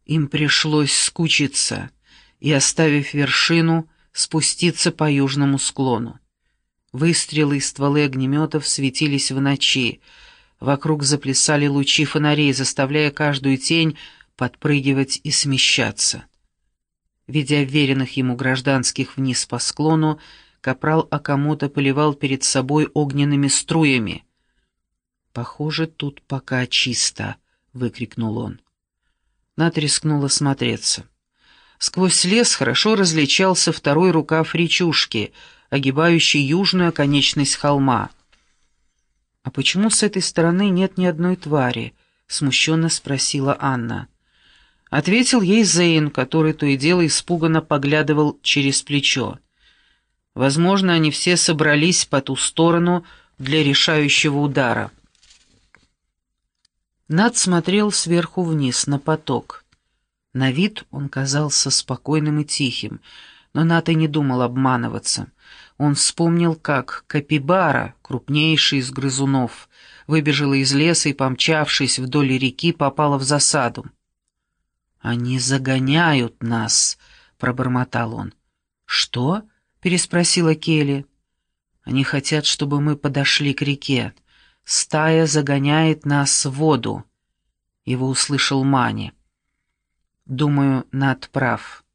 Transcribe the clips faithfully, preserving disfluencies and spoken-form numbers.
Им пришлось скучиться и, оставив вершину, спуститься по южному склону. Выстрелы и стволы огнеметов светились в ночи. Вокруг заплясали лучи фонарей, заставляя каждую тень подпрыгивать и смещаться. Ведя веренных ему гражданских вниз по склону, капрал Окамото поливал перед собой огненными струями. «Похоже, тут пока чисто», — выкрикнул он. Нат рискнул осмотреться. Сквозь лес хорошо различался второй рукав речушки, огибающий южную оконечность холма. «А почему с этой стороны нет ни одной твари?» — смущенно спросила Анна. Ответил ей Зейн, который то и дело испуганно поглядывал через плечо. Возможно, они все собрались по ту сторону для решающего удара. Нат смотрел сверху вниз на поток. На вид он казался спокойным и тихим, но Нат и не думал обманываться. Он вспомнил, как капибара, крупнейший из грызунов, выбежала из леса и, помчавшись вдоль реки, попала в засаду. «Они загоняют нас», — пробормотал он. «Что?» — переспросила Келли. «Они хотят, чтобы мы подошли к реке. Стая загоняет нас в воду», — его услышал Мани. «Думаю, Нат прав.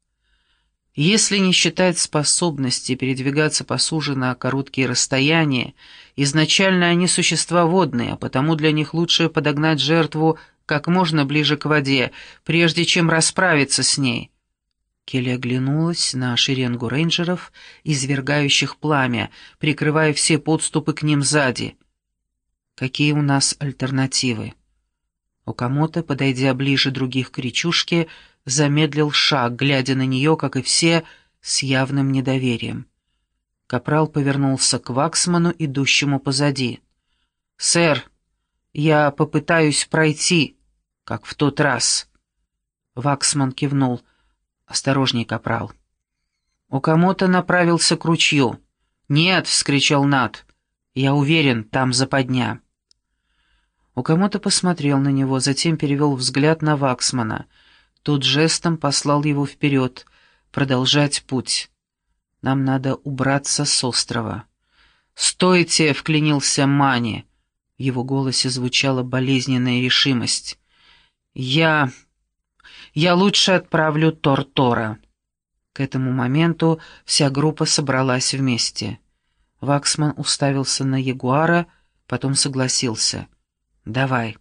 Если не считать способности передвигаться по суше на короткие расстояния, изначально они существа водные, а потому для них лучше подогнать жертву как можно ближе к воде, прежде чем расправиться с ней». Келли оглянулась на шеренгу рейнджеров, извергающих пламя, прикрывая все подступы к ним сзади. «Какие у нас альтернативы?» Окамото, подойдя ближе других к речушке, замедлил шаг, глядя на нее, как и все, с явным недоверием. Капрал повернулся к Ваксману, идущему позади. «Сэр, я попытаюсь пройти, как в тот раз». Ваксман кивнул. «Осторожней, капрал». Окамото направился к ручью. «Нет!» — вскричал Нат. «Я уверен, там западня». Окамото посмотрел на него, затем перевел взгляд на Ваксмана. Тот жестом послал его вперед, продолжать путь. «Нам надо убраться с острова». «Стойте!» — вклинился Мани. В его голосе звучала болезненная решимость. «Я... я лучше отправлю Тор-Тора». К этому моменту вся группа собралась вместе. Ваксман уставился на ягуара, потом согласился. «Давай».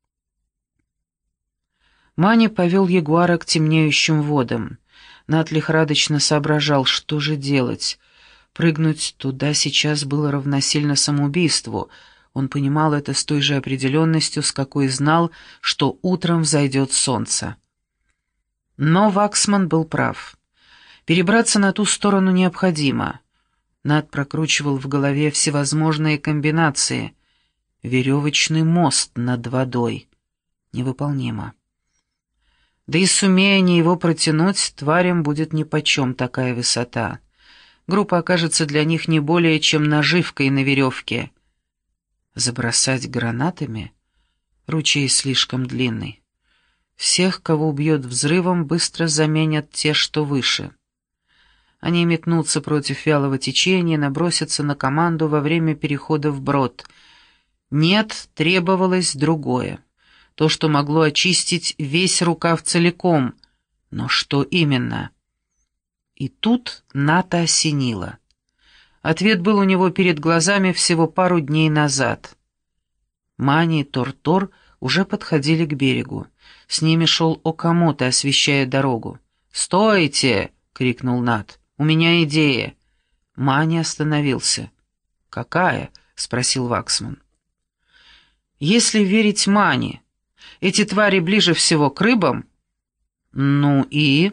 Мани повел ягуара к темнеющим водам. Нат лихорадочно соображал, что же делать. Прыгнуть туда сейчас было равносильно самоубийству. Он понимал это с той же определенностью, с какой знал, что утром взойдет солнце. Но Ваксман был прав. Перебраться на ту сторону необходимо. Нат прокручивал в голове всевозможные комбинации. Веревочный мост над водой. Невыполнимо. Да и сумея они его протянуть, тварям будет нипочем такая высота. Группа окажется для них не более чем наживкой на веревке. Забросать гранатами? Ручей слишком длинный. Всех, кого убьет взрывом, быстро заменят те, что выше. Они метнутся против вялого течения, набросятся на команду во время перехода вброд. Нет, требовалось другое. То, что могло очистить весь рукав целиком. Но что именно? И тут Ната осенило. Ответ был у него перед глазами всего пару дней назад. Мани и Тор-Тор уже подходили к берегу. С ними шел Окамото, освещая дорогу. «Стойте!» — крикнул Нат. «У меня идея!» Мани остановился. «Какая?» — спросил Ваксман. «Если верить Мани, эти твари ближе всего к рыбам?» «Ну и...»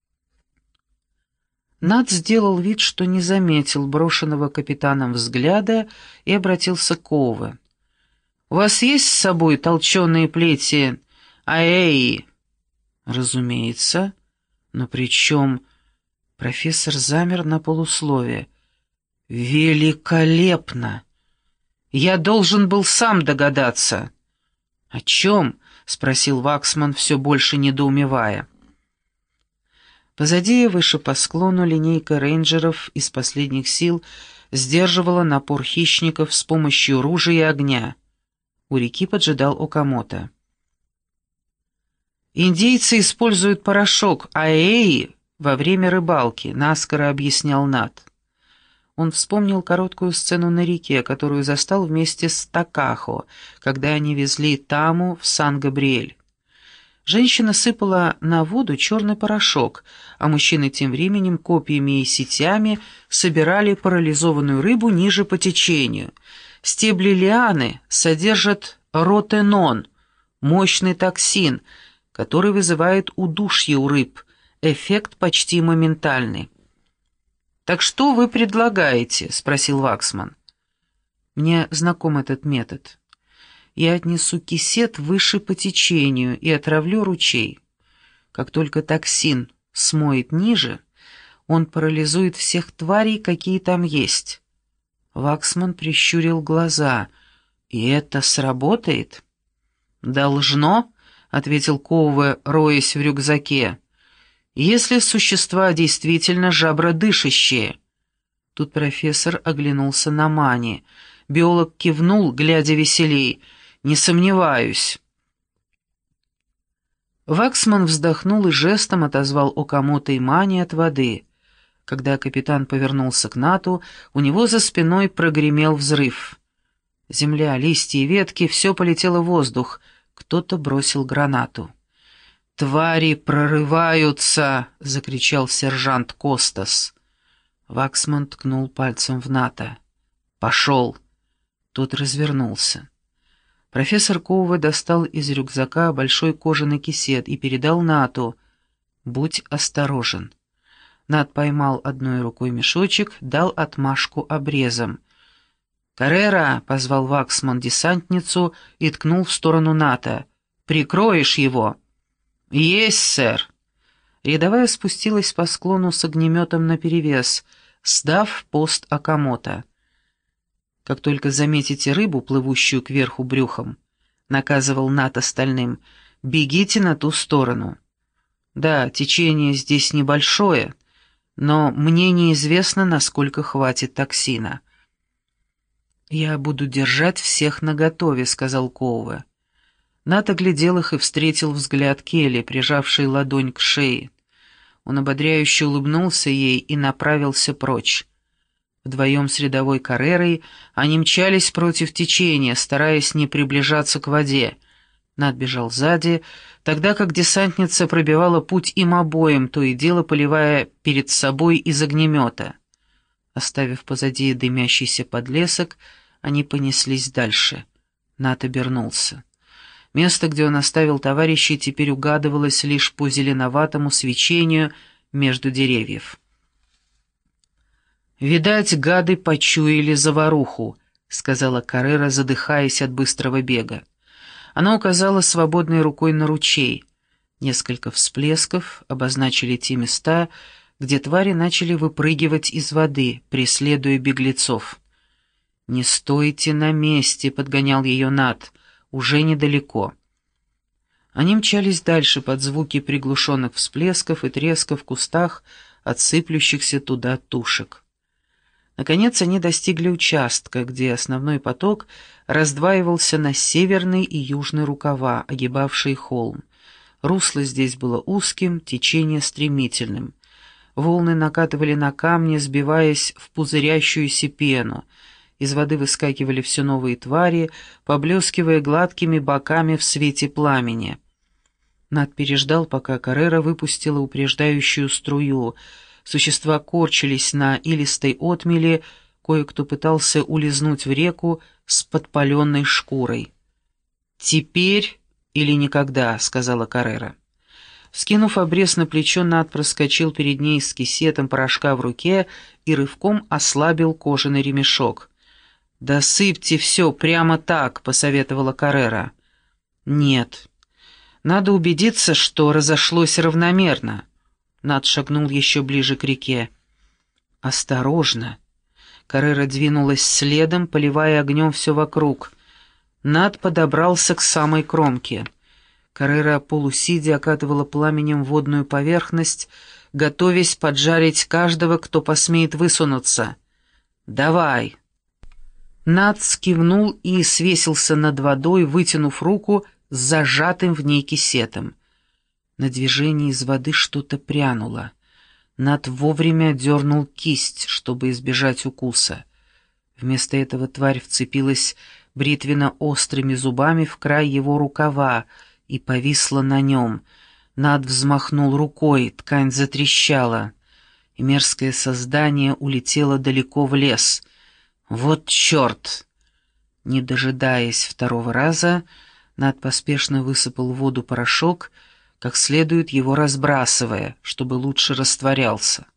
Нат сделал вид, что не заметил брошенного капитаном взгляда и обратился к Кове. «У вас есть с собой толченые плети аэи?» «Разумеется. Но при чем...» Профессор замер на полусловие. «Великолепно! Я должен был сам догадаться». «О чем?» — спросил Ваксман, все больше недоумевая. Позади, выше по склону, линейка рейнджеров из последних сил сдерживала напор хищников с помощью ружей и огня. У реки поджидал Окамото. «Индейцы используют порошок аэи во время рыбалки», — наскоро объяснял Нат. Он вспомнил короткую сцену на реке, которую застал вместе с Такахо, когда они везли Таму в Сан-Габриэль. Женщина сыпала на воду черный порошок, а мужчины тем временем копьями и сетями собирали парализованную рыбу ниже по течению. Стебли лианы содержат ротенон, мощный токсин, который вызывает удушье у рыб, эффект почти моментальный. «Так что вы предлагаете?» — спросил Ваксман. «Мне знаком этот метод. Я отнесу кисет выше по течению и отравлю ручей. Как только токсин смоет ниже, он парализует всех тварей, какие там есть». Ваксман прищурил глаза. «И это сработает?» «Должно», — ответил Коуве, роясь в рюкзаке. «Если существа действительно жабродышащие». Тут профессор оглянулся на Мани. Биолог кивнул, глядя веселей. «Не сомневаюсь». Ваксман вздохнул и жестом отозвал Окамото и Мани от воды. Когда капитан повернулся к Нату, у него за спиной прогремел взрыв. Земля, листья и ветки — все полетело в воздух. Кто-то бросил гранату. «Твари прорываются!» — закричал сержант Костас. Ваксман ткнул пальцем в Ната. «Пошел!» Тот развернулся. Профессор Коуве достал из рюкзака большой кожаный кисет и передал Нату. «Будь осторожен». Нат поймал одной рукой мешочек, дал отмашку обрезом. «Каррера!» — позвал Ваксман десантницу и ткнул в сторону Ната. «Прикроешь его?» «Есть, сэр!» Рядовая спустилась по склону с огнеметом наперевес, сдав пост Окамото. «Как только заметите рыбу, плывущую кверху брюхом», — наказывал Нат остальным, — «бегите на ту сторону. Да, течение здесь небольшое, но мне неизвестно, насколько хватит токсина». «Я буду держать всех наготове», — сказал Коуве. Нат оглядел их и встретил взгляд Келли, прижавшей ладонь к шее. Он ободряюще улыбнулся ей и направился прочь. Вдвоем с рядовой Каррерой они мчались против течения, стараясь не приближаться к воде. Нат бежал сзади, тогда как десантница пробивала путь им обоим, то и дело поливая перед собой из огнемета. Оставив позади дымящийся подлесок, они понеслись дальше. Нат обернулся. Место, где он оставил товарищей, теперь угадывалось лишь по зеленоватому свечению между деревьев. «Видать, гады почуяли заваруху», — сказала Каррера, задыхаясь от быстрого бега. Она указала свободной рукой на ручей. Несколько всплесков обозначили те места, где твари начали выпрыгивать из воды, преследуя беглецов. «Не стойте на месте», — подгонял ее Нат. «Уже недалеко». Они мчались дальше под звуки приглушенных всплесков и треска в кустах от сыплющихся туда тушек. Наконец они достигли участка, где основной поток раздваивался на северный и южный рукава, огибавшие холм. Русло здесь было узким, течение стремительным. Волны накатывали на камни, сбиваясь в пузырящуюся пену. Из воды выскакивали все новые твари, поблескивая гладкими боками в свете пламени. Нат переждал, пока Каррера выпустила упреждающую струю. Существа корчились на илистой отмели, кое-кто пытался улизнуть в реку с подпаленной шкурой. «Теперь или никогда», — сказала Каррера. Скинув обрез на плечо, Нат проскочил перед ней с кисетом порошка в руке и рывком ослабил кожаный ремешок. «Досыпьте все прямо так», — посоветовала Каррера. «Нет. Надо убедиться, что разошлось равномерно». Нат шагнул еще ближе к реке. «Осторожно». Каррера двинулась следом, поливая огнем все вокруг. Нат подобрался к самой кромке. Каррера полусидя окатывала пламенем водную поверхность, готовясь поджарить каждого, кто посмеет высунуться. «Давай!» Натс кивнул и свесился над водой, вытянув руку с зажатым в ней кисетом. На движении из воды что-то прянуло. Нат вовремя дернул кисть, чтобы избежать укуса. Вместо этого тварь вцепилась бритвенно-острыми зубами в край его рукава и повисла на нем. Нат взмахнул рукой, ткань затрещала, и мерзкое создание улетело далеко в лес. «Вот черт!» Не дожидаясь второго раза, Нат поспешно высыпал в воду порошок, как следует его разбрасывая, чтобы лучше растворялся.